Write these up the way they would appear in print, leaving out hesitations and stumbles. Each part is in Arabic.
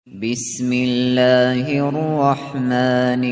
بسم الله الرحمن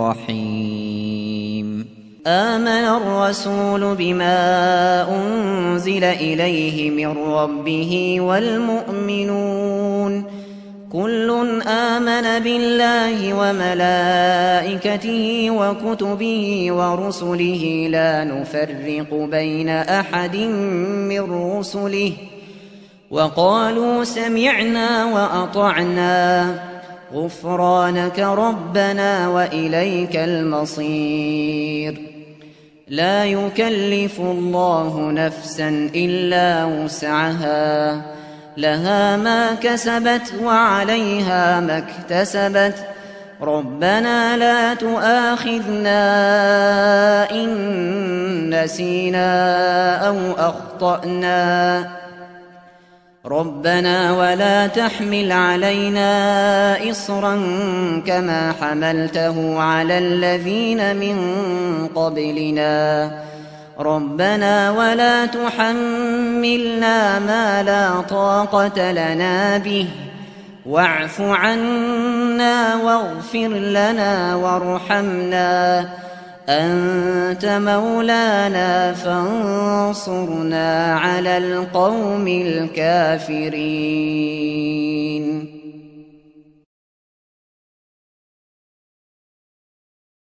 الرحيم آمن الرسول بما أنزل إليه من ربه والمؤمنون كل آمن بالله وملائكته وكتبه ورسله لا نفرق بين أحد من رسله وقالوا سمعنا وأطعنا غفرانك ربنا وإليك المصير لا يكلف الله نفسا إلا وسعها لها ما كسبت وعليها ما اكتسبت ربنا لا تؤاخذنا إن نسينا أو أخطأنا ربنا ولا تحمل علينا إصرا كما حملته على الذين من قبلنا ربنا ولا تحملنا ما لا طاقة لنا به واعف عنا واغفر لنا وارحمنا أنت مولانا فانصرنا على القوم الكافرين.